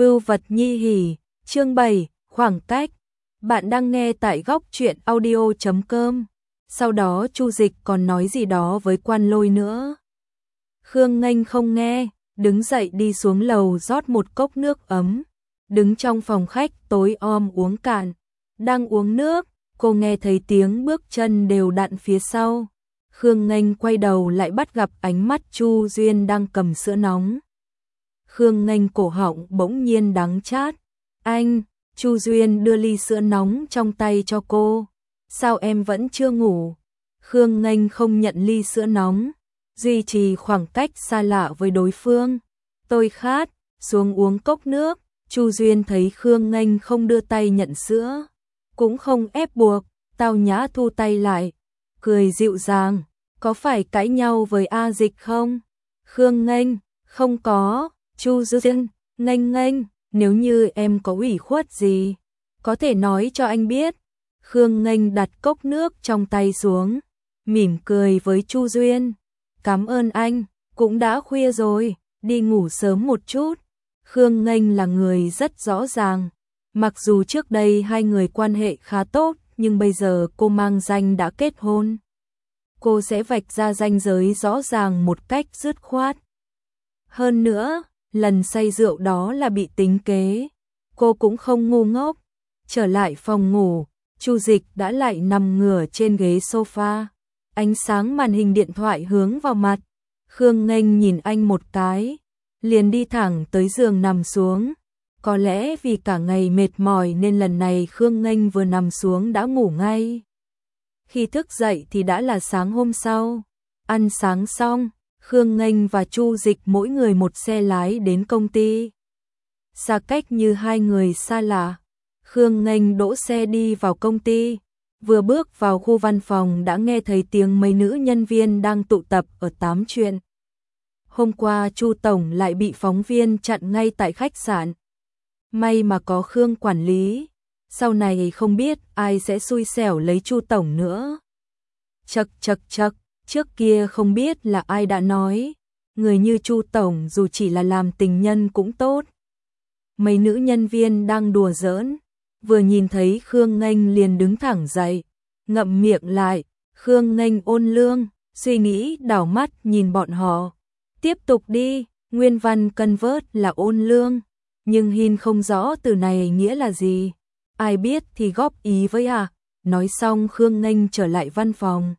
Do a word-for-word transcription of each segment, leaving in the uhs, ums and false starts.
Vưu vật nhi hỉ, chương bảy, khoảng cách. Bạn đang nghe tại góc truyện audio chấm com. Sau đó Chu Dịch còn nói gì đó với Quan Lôi nữa. Khương Nghênh không nghe, đứng dậy đi xuống lầu rót một cốc nước ấm, đứng trong phòng khách tối om uống cạn. Đang uống nước, cô nghe thấy tiếng bước chân đều đặn phía sau. Khương Nghênh quay đầu lại bắt gặp ánh mắt Chu Duyên đang cầm sữa nóng. Khương Nghênh cổ họng bỗng nhiên đắng chát. Anh, Chu Duyên đưa ly sữa nóng trong tay cho cô. Sao em vẫn chưa ngủ? Khương Nghênh không nhận ly sữa nóng, duy trì khoảng cách xa lạ với đối phương. Tôi khát, xuống uống cốc nước. Chu Duyên thấy Khương Nghênh không đưa tay nhận sữa, cũng không ép buộc, tao nhã thu tay lại, cười dịu dàng. Có phải cãi nhau với A Dịch không? Khương Nghênh, không có. Chu Duyên, Nghênh Nghênh, nếu như em có ủy khuất gì, có thể nói cho anh biết. Khương Nghênh đặt cốc nước trong tay xuống, mỉm cười với Chu Duyên. Cảm ơn anh, cũng đã khuya rồi, đi ngủ sớm một chút. Khương Nghênh là người rất rõ ràng. Mặc dù trước đây hai người quan hệ khá tốt, nhưng bây giờ cô mang danh đã kết hôn. Cô sẽ vạch ra ranh giới rõ ràng một cách dứt khoát. Hơn nữa, lần say rượu đó là bị tính kế. Cô cũng không ngu ngốc. Trở lại phòng ngủ, Chu Dịch đã lại nằm ngửa trên ghế sofa. Ánh sáng màn hình điện thoại hướng vào mặt. Khương Nghênh nhìn anh một cái, liền đi thẳng tới giường nằm xuống. Có lẽ vì cả ngày mệt mỏi nên lần này Khương Nghênh vừa nằm xuống đã ngủ ngay. Khi thức dậy thì đã là sáng hôm sau. Ăn sáng xong, Khương Nghênh và Chu Dịch mỗi người một xe lái đến công ty. Xa cách như hai người xa lạ. Khương Nghênh đỗ xe đi vào công ty. Vừa bước vào khu văn phòng đã nghe thấy tiếng mấy nữ nhân viên đang tụ tập ở tám chuyện. Hôm qua Chu Tổng lại bị phóng viên chặn ngay tại khách sạn. May mà có Khương quản lý. Sau này không biết ai sẽ xui xẻo lấy Chu Tổng nữa. Chậc chậc chậc, trước kia không biết là ai đã nói, người như Chu Tổng dù chỉ là làm tình nhân cũng tốt. Mấy nữ nhân viên đang đùa giỡn, vừa nhìn thấy Khương Nghênh liền đứng thẳng dậy, ngậm miệng lại. Khương Nghênh ôn lương, suy nghĩ đảo mắt nhìn bọn họ. Tiếp tục đi, nguyên văn cân vớt là ôn lương, nhưng Hin không rõ từ này nghĩa là gì. Ai biết thì góp ý với à. Nói xong Khương Nghênh trở lại văn phòng.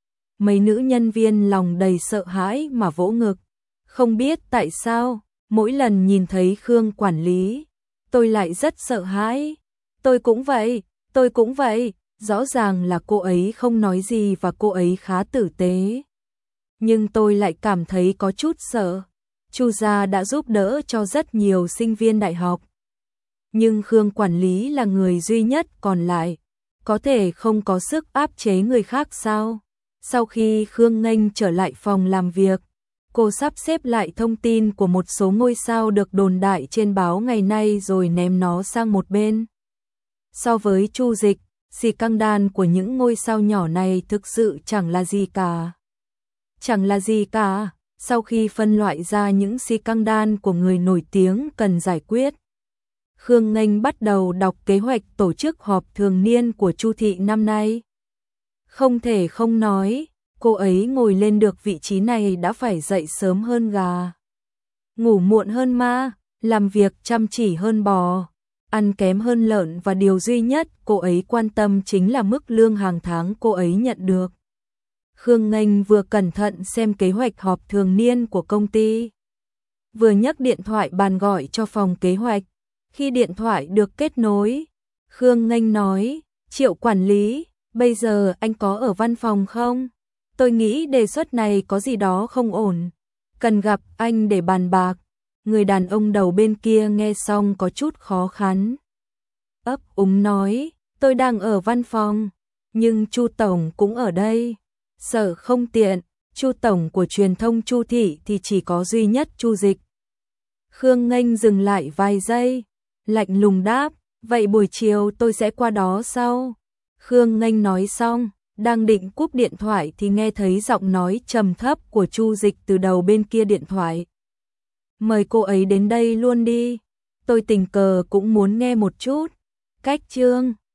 Mấy nữ nhân viên lòng đầy sợ hãi mà vỗ ngực. Không biết tại sao, mỗi lần nhìn thấy Khương quản lý, tôi lại rất sợ hãi. Tôi cũng vậy, tôi cũng vậy. Rõ ràng là cô ấy không nói gì và cô ấy khá tử tế. Nhưng tôi lại cảm thấy có chút sợ. Chu gia đã giúp đỡ cho rất nhiều sinh viên đại học. Nhưng Khương quản lý là người duy nhất còn lại. Có thể không có sức áp chế người khác sao? Sau khi Khương Nghênh trở lại phòng làm việc, cô sắp xếp lại thông tin của một số ngôi sao được đồn đại trên báo ngày nay rồi ném nó sang một bên. So với Chu Dịch, xì căng đan của những ngôi sao nhỏ này thực sự chẳng là gì cả. Chẳng là gì cả. Sau khi phân loại ra những xì căng đan của người nổi tiếng cần giải quyết, Khương Nghênh bắt đầu đọc kế hoạch tổ chức họp thường niên của Chu thị năm nay. Không thể không nói, cô ấy ngồi lên được vị trí này đã phải dậy sớm hơn gà, ngủ muộn hơn ma, làm việc chăm chỉ hơn bò, ăn kém hơn lợn, và điều duy nhất cô ấy quan tâm chính là mức lương hàng tháng cô ấy nhận được. Khương Nghênh vừa cẩn thận xem kế hoạch họp thường niên của công ty, vừa nhấc điện thoại bàn gọi cho phòng kế hoạch. Khi điện thoại được kết nối, Khương Nghênh nói, Triệu quản lý, bây giờ anh có ở văn phòng không? Tôi nghĩ đề xuất này có gì đó không ổn, cần gặp anh để bàn bạc. Người đàn ông đầu bên kia nghe xong có chút khó khăn. Ấp úng nói, tôi đang ở văn phòng, nhưng Chu Tổng cũng ở đây. Sợ không tiện, Chu Tổng của truyền thông Chu thị thì chỉ có duy nhất Chu Dịch. Khương Nghênh dừng lại vài giây, lạnh lùng đáp, vậy buổi chiều tôi sẽ qua đó sau. Khương Nghênh nói xong, đang định cúp điện thoại thì nghe thấy giọng nói trầm thấp của Chu Dịch từ đầu bên kia điện thoại. Mời cô ấy đến đây luôn đi. tôi tình cờ cũng muốn nghe một chút. Cách chương